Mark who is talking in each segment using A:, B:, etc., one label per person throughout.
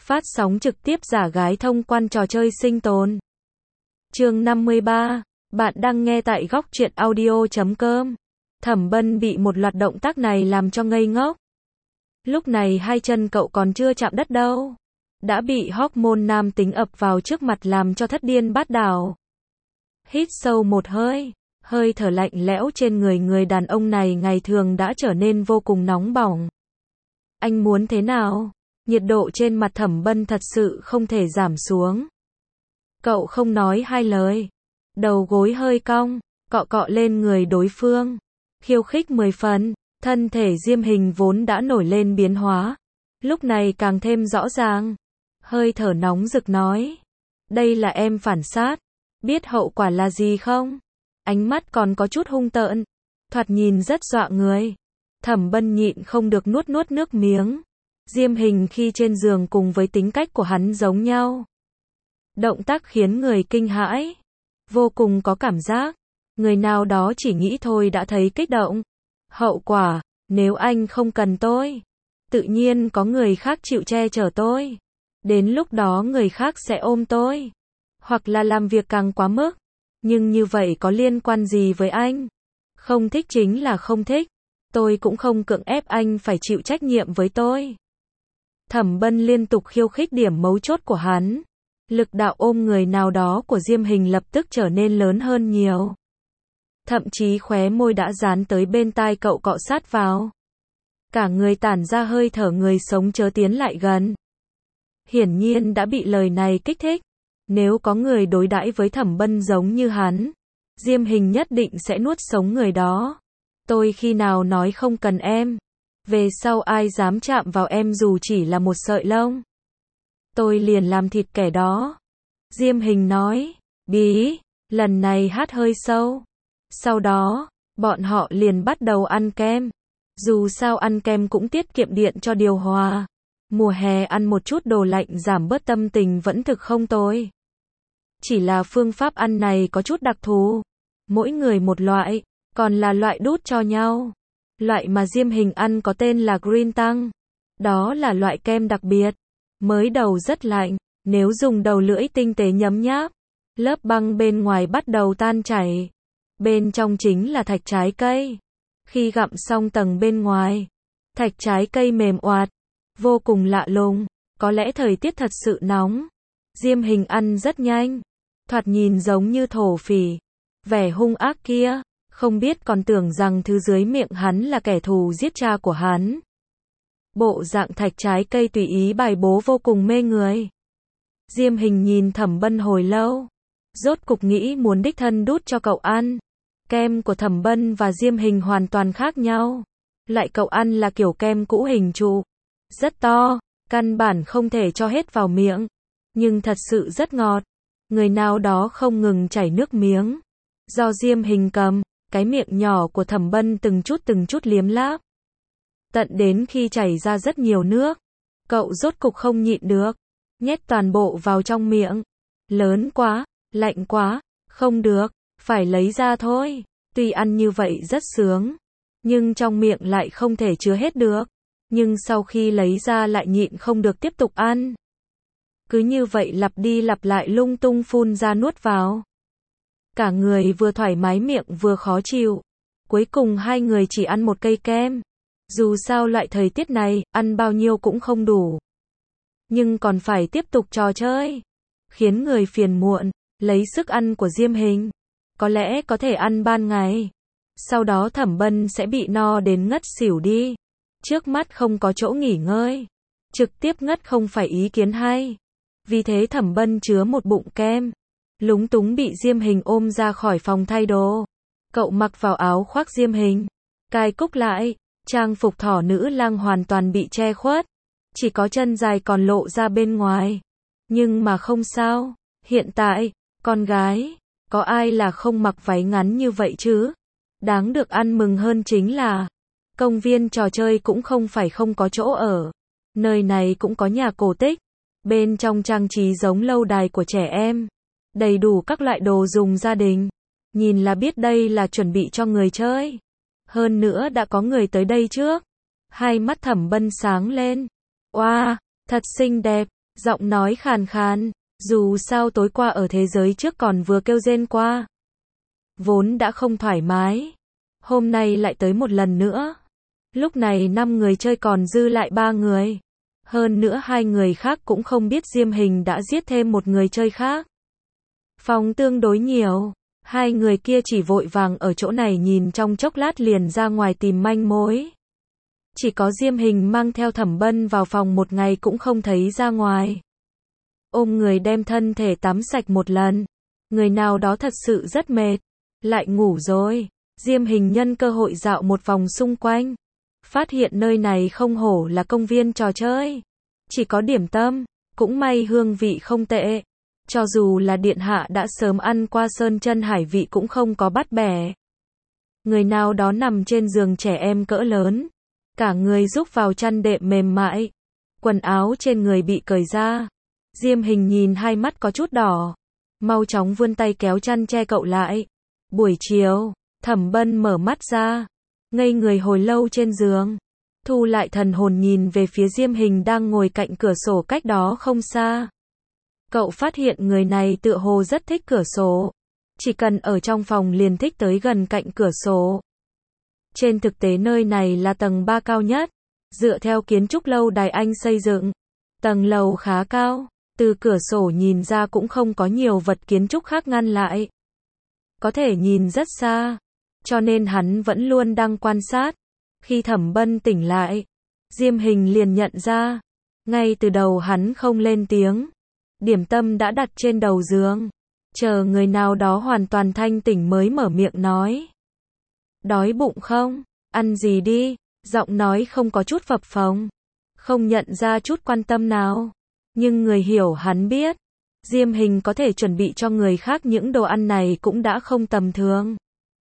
A: Phát sóng trực tiếp giả gái thông quan trò chơi sinh tồn. Chương 53, bạn đang nghe tại góc truyện audio.com. Thẩm Bân bị một loạt động tác này làm cho ngây ngốc. Lúc này hai chân cậu còn chưa chạm đất đâu, đã bị hormone nam tính ập vào trước mặt làm cho thất điên bát đảo. Hít sâu một hơi, hơi thở lạnh lẽo trên người đàn ông này ngày thường đã trở nên vô cùng nóng bỏng. Anh muốn thế nào? Nhiệt độ trên mặt Thẩm Bân thật sự không thể giảm xuống. Cậu không nói hai lời, đầu gối hơi cong, cọ cọ lên người đối phương, khiêu khích 10 phần, thân thể Diêm Hình vốn đã nổi lên biến hóa, lúc này càng thêm rõ ràng. Hơi thở nóng rực nói, đây là em phản sát, biết hậu quả là gì không? Ánh mắt còn có chút hung tợn, thoạt nhìn rất dọa người. Thẩm Bân nhịn không được nuốt nước miếng. Diêm Hình khi trên giường cùng với tính cách của hắn giống nhau. Động tác khiến người kinh hãi, vô cùng có cảm giác. Người nào đó chỉ nghĩ thôi đã thấy kích động. Hậu quả, nếu anh không cần tôi, tự nhiên có người khác chịu che chở tôi. Đến lúc đó người khác sẽ ôm tôi, hoặc là làm việc càng quá mức. Nhưng như vậy có liên quan gì với anh? Không thích chính là không thích. Tôi cũng không cưỡng ép anh phải chịu trách nhiệm với tôi. Thẩm Bân liên tục khiêu khích điểm mấu chốt của hắn. Lực đạo ôm người nào đó của Diêm Hình lập tức trở nên lớn hơn nhiều. Thậm chí khóe môi đã dán tới bên tai cậu cọ sát vào. Cả người tản ra hơi thở người sống chớ tiến lại gần. Hiển nhiên đã bị lời này kích thích. Nếu có người đối đãi với Thẩm Bân giống như hắn, Diêm Hình nhất định sẽ nuốt sống người đó. Tôi khi nào nói không cần em? Về sau ai dám chạm vào em dù chỉ là một sợi lông, tôi liền làm thịt kẻ đó. Diêm Hình nói, bí, lần này hát hơi sâu. Sau đó, bọn họ liền bắt đầu ăn kem. Dù sao ăn kem cũng tiết kiệm điện cho điều hòa. Mùa hè ăn một chút đồ lạnh giảm bớt tâm tình vẫn thực không tồi. Chỉ là phương pháp ăn này có chút đặc thù. Mỗi người một loại, còn là loại đút cho nhau. Loại mà Diêm Hình ăn có tên là Green Tăng. Đó là loại kem đặc biệt. Mới đầu rất lạnh, nếu dùng đầu lưỡi tinh tế nhấm nháp, lớp băng bên ngoài bắt đầu tan chảy. Bên trong chính là thạch trái cây. Khi gặm xong tầng bên ngoài, thạch trái cây mềm oạt, vô cùng lạ lùng. Có lẽ thời tiết thật sự nóng. Diêm Hình ăn rất nhanh, thoạt nhìn giống như thổ phỉ. Vẻ hung ác kia, không biết còn tưởng rằng thứ dưới miệng hắn là kẻ thù giết cha của hắn. Bộ dạng thạch trái cây tùy ý bài bố vô cùng mê người. Diêm Hình nhìn Thẩm Bân hồi lâu, rốt cục nghĩ muốn đích thân đút cho cậu ăn. Kem của Thẩm Bân và Diêm Hình hoàn toàn khác nhau. Lại cậu ăn là kiểu kem cũ hình trụ, rất to, căn bản không thể cho hết vào miệng, nhưng thật sự rất ngọt. Người nào đó không ngừng chảy nước miếng. Do Diêm Hình cầm, cái miệng nhỏ của Thẩm Bân từng chút liếm láp. Tận đến khi chảy ra rất nhiều nước, cậu rốt cục không nhịn được, nhét toàn bộ vào trong miệng. Lớn quá, lạnh quá, không được, phải lấy ra thôi. Tuy ăn như vậy rất sướng, nhưng trong miệng lại không thể chứa hết được. Nhưng sau khi lấy ra lại nhịn không được tiếp tục ăn. Cứ như vậy lặp đi lặp lại lung tung phun ra nuốt vào. Cả người vừa thoải mái miệng vừa khó chịu. Cuối cùng hai người chỉ ăn một cây kem. Dù sao loại thời tiết này, ăn bao nhiêu cũng không đủ. Nhưng còn phải tiếp tục trò chơi. Khiến người phiền muộn, lấy sức ăn của Diêm Hình. Có lẽ có thể ăn ban ngày. Sau đó Thẩm Bân sẽ bị no đến ngất xỉu đi. Trước mắt không có chỗ nghỉ ngơi. Trực tiếp ngất không phải ý kiến hay. Vì thế Thẩm Bân chứa một bụng kem. Lúng túng bị Diêm Hình ôm ra khỏi phòng thay đồ. Cậu mặc vào áo khoác Diêm Hình, cài cúc lại, trang phục thỏ nữ lang hoàn toàn bị che khuất. Chỉ có chân dài còn lộ ra bên ngoài. Nhưng mà không sao, hiện tại, con gái, có ai là không mặc váy ngắn như vậy chứ? Đáng được ăn mừng hơn chính là, công viên trò chơi cũng không phải không có chỗ ở. Nơi này cũng có nhà cổ tích. Bên trong trang trí giống lâu đài của trẻ em. Đầy đủ các loại đồ dùng gia đình. Nhìn là biết đây là chuẩn bị cho người chơi. Hơn nữa đã có người tới đây trước. Hai mắt Thẩm Bân sáng lên. Oa, thật xinh đẹp. Giọng nói khàn khàn, dù sao tối qua ở thế giới trước còn vừa kêu rên qua. Vốn đã không thoải mái. Hôm nay lại tới một lần nữa. Lúc này 5 người chơi còn dư lại 3 người. Hơn nữa 2 người khác cũng không biết Diêm Hình đã giết thêm một người chơi khác. Phòng tương đối nhiều. 2 người kia chỉ vội vàng ở chỗ này nhìn trong chốc lát liền ra ngoài tìm manh mối. Chỉ có Diêm Hình mang theo Thẩm Bân vào phòng một ngày cũng không thấy ra ngoài. Ôm người đem thân thể tắm sạch một lần. Người nào đó thật sự rất mệt. Lại ngủ rồi. Diêm Hình nhân cơ hội dạo một vòng xung quanh. Phát hiện nơi này không hổ là công viên trò chơi. Chỉ có điểm tâm. Cũng may hương vị không tệ. Cho dù là điện hạ đã sớm ăn qua sơn chân hải vị cũng không có bắt bẻ. Người nào đó nằm trên giường trẻ em cỡ lớn. Cả người rúc vào chăn đệm mềm mại. Quần áo trên người bị cởi ra. Diêm Hình nhìn hai mắt có chút đỏ. Mau chóng vươn tay kéo chăn che cậu lại. Buổi chiều, Thẩm Bân mở mắt ra. Ngây người hồi lâu trên giường. Thu lại thần hồn nhìn về phía Diêm Hình đang ngồi cạnh cửa sổ cách đó không xa. Cậu phát hiện người này tựa hồ rất thích cửa sổ. Chỉ cần ở trong phòng liền thích tới gần cạnh cửa sổ. Trên thực tế nơi này là tầng 3 cao nhất. Dựa theo kiến trúc lâu đài Anh xây dựng. Tầng lầu khá cao. Từ cửa sổ nhìn ra cũng không có nhiều vật kiến trúc khác ngăn lại. Có thể nhìn rất xa. Cho nên hắn vẫn luôn đang quan sát. Khi Thẩm Bân tỉnh lại, Diêm Hình liền nhận ra. Ngay từ đầu hắn không lên tiếng. Điểm tâm đã đặt trên đầu giường. Chờ người nào đó hoàn toàn thanh tỉnh mới mở miệng nói. Đói bụng không? Ăn gì đi? Giọng nói không có chút phập phồng. Không nhận ra chút quan tâm nào. Nhưng người hiểu hắn biết. Diêm Hình có thể chuẩn bị cho người khác những đồ ăn này cũng đã không tầm thường.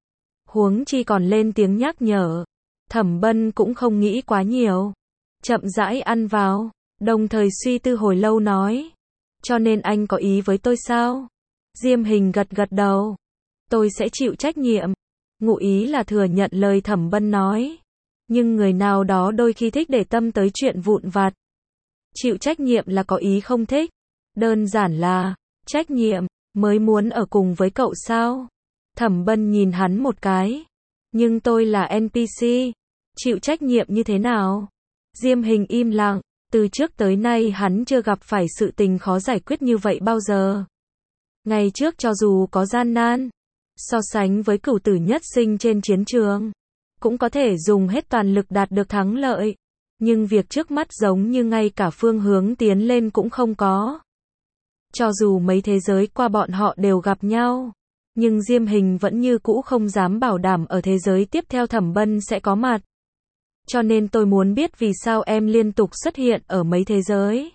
A: Huống chi còn lên tiếng nhắc nhở. Thẩm Bân cũng không nghĩ quá nhiều. Chậm rãi ăn vào. Đồng thời suy tư hồi lâu nói. Cho nên anh có ý với tôi sao? Diêm Hình gật gật đầu. Tôi sẽ chịu trách nhiệm. Ngụ ý là thừa nhận lời Thẩm Bân nói. Nhưng người nào đó đôi khi thích để tâm tới chuyện vụn vặt. Chịu trách nhiệm là có ý không thích. Đơn giản là, trách nhiệm, mới muốn ở cùng với cậu sao? Thẩm Bân nhìn hắn một cái. Nhưng tôi là NPC. Chịu trách nhiệm như thế nào? Diêm Hình im lặng. Từ trước tới nay hắn chưa gặp phải sự tình khó giải quyết như vậy bao giờ. Ngày trước cho dù có gian nan, so sánh với cửu tử nhất sinh trên chiến trường, cũng có thể dùng hết toàn lực đạt được thắng lợi. Nhưng việc trước mắt giống như ngay cả phương hướng tiến lên cũng không có. Cho dù mấy thế giới qua bọn họ đều gặp nhau, nhưng Diêm Hình vẫn như cũ không dám bảo đảm ở thế giới tiếp theo Thẩm Bân sẽ có mặt. Cho nên tôi muốn biết vì sao em liên tục xuất hiện ở mấy thế giới.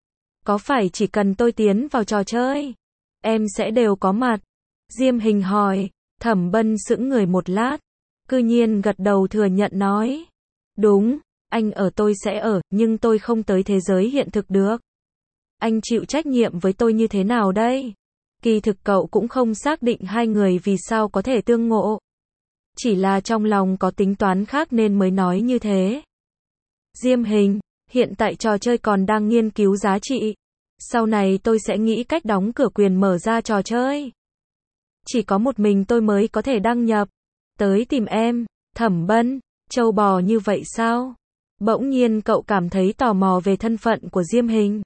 A: Có phải chỉ cần tôi tiến vào trò chơi, em sẽ đều có mặt? Diêm Hình hỏi. Thẩm Bân sững người một lát, cư nhiên gật đầu thừa nhận nói. Đúng, anh ở tôi sẽ ở, nhưng tôi không tới thế giới hiện thực được. Anh chịu trách nhiệm với tôi như thế nào đây? Kỳ thực cậu cũng không xác định hai người vì sao có thể tương ngộ. Chỉ là trong lòng có tính toán khác nên mới nói như thế. Diêm Hình, hiện tại trò chơi còn đang nghiên cứu giá trị. Sau này tôi sẽ nghĩ cách đóng cửa quyền mở ra trò chơi. Chỉ có một mình tôi mới có thể đăng nhập. Tới tìm em. Thẩm Bân, trâu bò như vậy sao? Bỗng nhiên cậu cảm thấy tò mò về thân phận của Diêm Hình.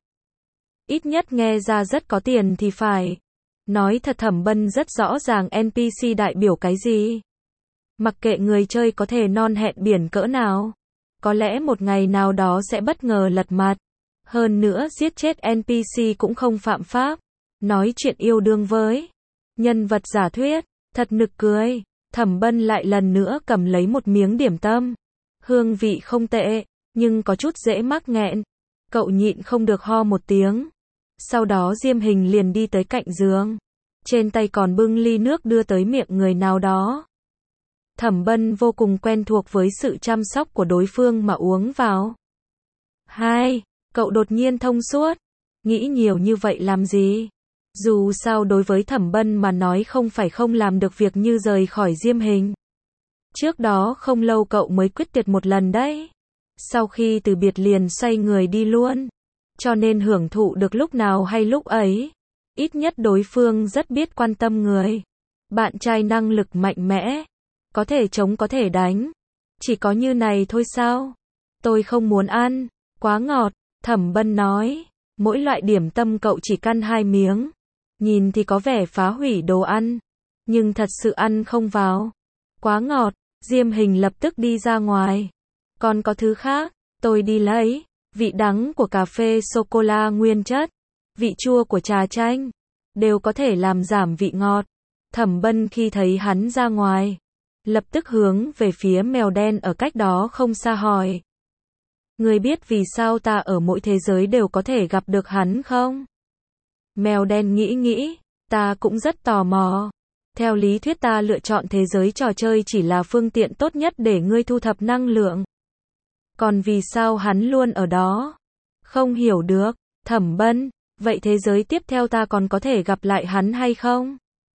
A: Ít nhất nghe ra rất có tiền thì phải. Nói thật Thẩm Bân rất rõ ràng NPC đại biểu cái gì. Mặc kệ người chơi có thể non hẹn biển cỡ nào, có lẽ một ngày nào đó sẽ bất ngờ lật mặt. Hơn nữa giết chết NPC cũng không phạm pháp. Nói chuyện yêu đương với nhân vật giả thuyết, thật nực cười. Thẩm Bân lại lần nữa cầm lấy một miếng điểm tâm. Hương vị không tệ, nhưng có chút dễ mắc nghẹn. Cậu nhịn không được ho một tiếng. Sau đó Diêm Hình liền đi tới cạnh giường. Trên tay còn bưng ly nước đưa tới miệng người nào đó. Thẩm Bân vô cùng quen thuộc với sự chăm sóc của đối phương mà uống vào. Hai, cậu đột nhiên thông suốt. Nghĩ nhiều như vậy làm gì? Dù sao đối với Thẩm Bân mà nói không phải không làm được việc như rời khỏi Diêm Hình. Trước đó không lâu cậu mới quyết tuyệt một lần đấy. Sau khi từ biệt liền xoay người đi luôn. cho nên hưởng thụ được lúc nào hay lúc ấy. Ít nhất đối phương rất biết quan tâm người. Bạn trai năng lực mạnh mẽ, có thể chống có thể đánh. Chỉ có như này thôi sao? Tôi không muốn ăn, quá ngọt, Thẩm Bân nói. Mỗi loại điểm tâm cậu chỉ căn 2 miếng. Nhìn thì có vẻ phá hủy đồ ăn, nhưng thật sự ăn không vào. Quá ngọt, Diêm Hình lập tức đi ra ngoài. Còn có thứ khác, tôi đi lấy. Vị đắng của cà phê sô-cô-la nguyên chất, vị chua của trà chanh, đều có thể làm giảm vị ngọt. Thẩm Bân khi thấy hắn ra ngoài, lập tức hướng về phía mèo đen ở cách đó không xa hỏi. Ngươi biết vì sao ta ở mỗi thế giới đều có thể gặp được hắn không? Mèo đen nghĩ, ta cũng rất tò mò. Theo lý thuyết ta lựa chọn thế giới trò chơi chỉ là phương tiện tốt nhất để ngươi thu thập năng lượng. Còn vì sao hắn luôn ở đó? Không hiểu được. Thẩm Bân, vậy thế giới tiếp theo ta còn có thể gặp lại hắn hay không?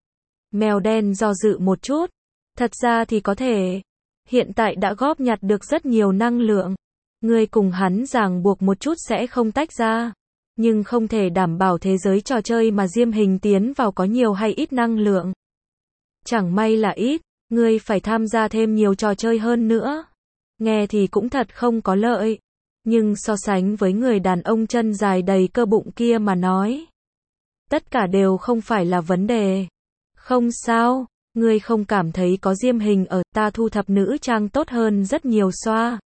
A: Mèo đen do dự một chút. Thật ra thì có thể. Hiện tại đã góp nhặt được rất nhiều năng lượng. Ngươi cùng hắn ràng buộc một chút sẽ không tách ra. Nhưng không thể đảm bảo thế giới trò chơi mà Diêm Hình tiến vào có nhiều hay ít năng lượng. Chẳng may là ít, ngươi phải tham gia thêm nhiều trò chơi hơn nữa. Nghe thì cũng thật không có lợi. Nhưng so sánh với người đàn ông chân dài đầy cơ bụng kia mà nói, tất cả đều không phải là vấn đề. Không sao, ngươi không cảm thấy có Diêm Hình ở, ta thu thập nữ trang tốt hơn rất nhiều xoa.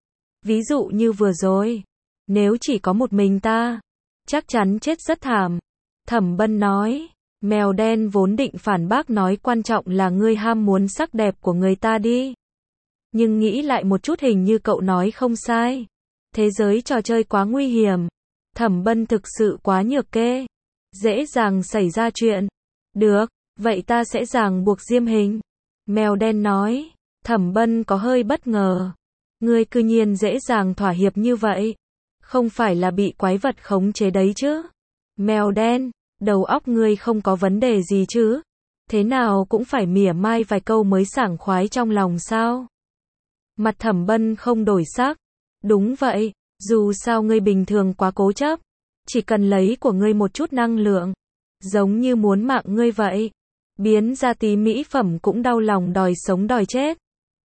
A: Ví dụ như vừa rồi, nếu chỉ có một mình ta, chắc chắn chết rất thảm. Thẩm Bân nói. Mèo đen vốn định phản bác nói quan trọng là ngươi ham muốn sắc đẹp của người ta đi. Nhưng nghĩ lại một chút hình như cậu nói không sai. Thế giới trò chơi quá nguy hiểm. Thẩm Bân thực sự quá nhược kê. Dễ dàng xảy ra chuyện. Được, vậy ta sẽ ràng buộc Diêm Hình. Mèo đen nói. Thẩm Bân có hơi bất ngờ. Ngươi cư nhiên dễ dàng thỏa hiệp như vậy. Không phải là bị quái vật khống chế đấy chứ? Mèo đen, đầu óc ngươi không có vấn đề gì chứ? Thế nào cũng phải mỉa mai vài câu mới sảng khoái trong lòng sao? Mặt Thẩm Bân không đổi sắc. Đúng vậy, dù sao ngươi bình thường quá cố chấp. Chỉ cần lấy của ngươi một chút năng lượng. Giống như muốn mạng ngươi vậy. Biến ra tí mỹ phẩm cũng đau lòng đòi sống đòi chết.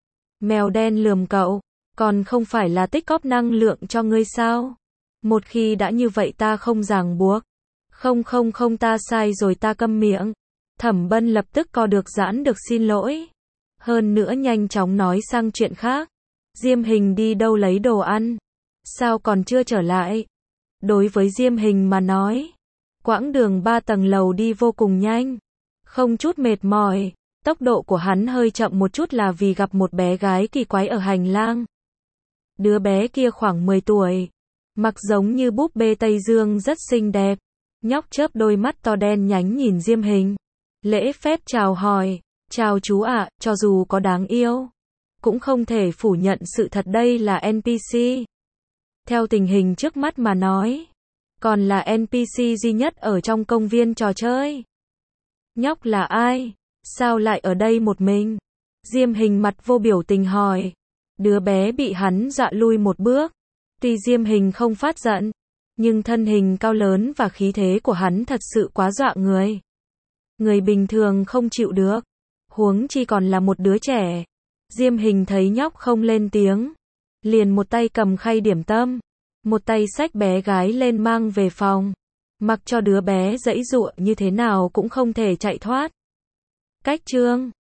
A: Mèo đen lườm cậu. Còn không phải là tích góp năng lượng cho ngươi sao? Một khi đã như vậy ta không ràng buộc. Không ta sai rồi ta câm miệng. Thẩm Bân lập tức co được giãn được xin lỗi. Hơn nữa nhanh chóng nói sang chuyện khác. Diêm Hình đi đâu lấy đồ ăn? Sao còn chưa trở lại? Đối với Diêm Hình mà nói, quãng đường 3 tầng lầu đi vô cùng nhanh. Không chút mệt mỏi. Tốc độ của hắn hơi chậm một chút là vì gặp một bé gái kỳ quái ở hành lang. Đứa bé kia khoảng 10 tuổi. Mặc giống như búp bê Tây Dương rất xinh đẹp. Nhóc chớp đôi mắt to đen nhánh nhìn Diêm Hình. Lễ phép chào hỏi. Chào chú ạ, cho dù có đáng yêu, cũng không thể phủ nhận sự thật đây là NPC. Theo tình hình trước mắt mà nói, còn là NPC duy nhất ở trong công viên trò chơi. Nhóc là ai? Sao lại ở đây một mình? Diêm Hình mặt vô biểu tình hỏi. Đứa bé bị hắn dọa lui một bước. Tuy Diêm Hình không phát giận, nhưng thân hình cao lớn và khí thế của hắn thật sự quá dọa người. Người bình thường không chịu được. Huống chi còn là một đứa trẻ. Diêm Hình thấy nhóc không lên tiếng, liền một tay cầm khay điểm tâm, một tay xách bé gái lên mang về phòng. Mặc cho đứa bé giãy giụa như thế nào cũng không thể chạy thoát. Cách chương